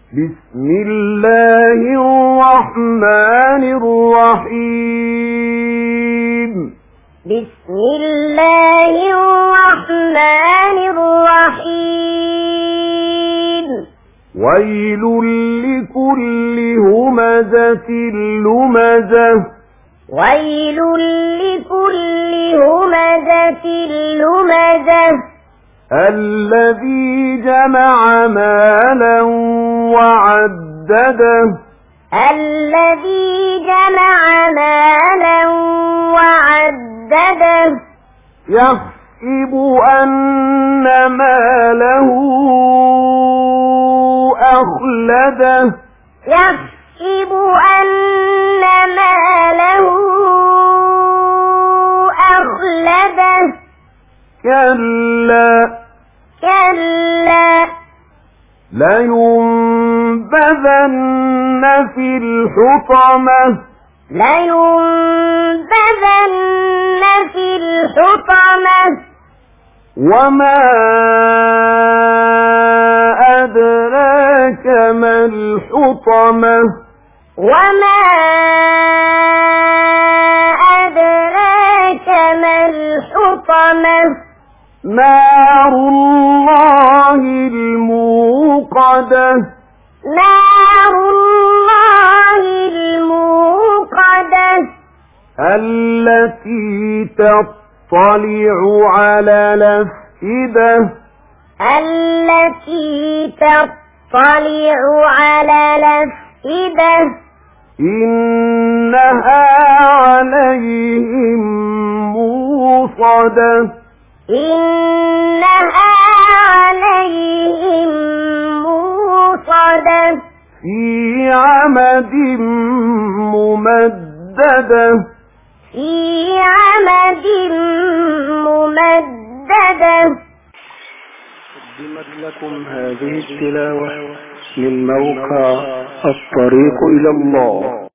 بسم الله الرحمن الرحيم بسم الله الرحمن الرحيم ويل لكل همزة لمزة ويل لكل همزة لمزة الذي جمع مالا وعدده الذي جمع مالا وعدده يحسب أن ماله أخلده يحسب أن ماله أخلده كلا لينبذن في الحطمة لينبذن في الحطمة وما أدراك ما الحطمة وما أدراك ما الحطمة نار الله الموقدة نار الله الموقدة التي تطلع على الأفئدة التي تطلع على الأفئدة إنها عليهم موصدة إنها عليهم موصدة في عمد ممددة في عمد ممددة. قدمت لكم هذه التلاوة من موقع الطريق إلى الله.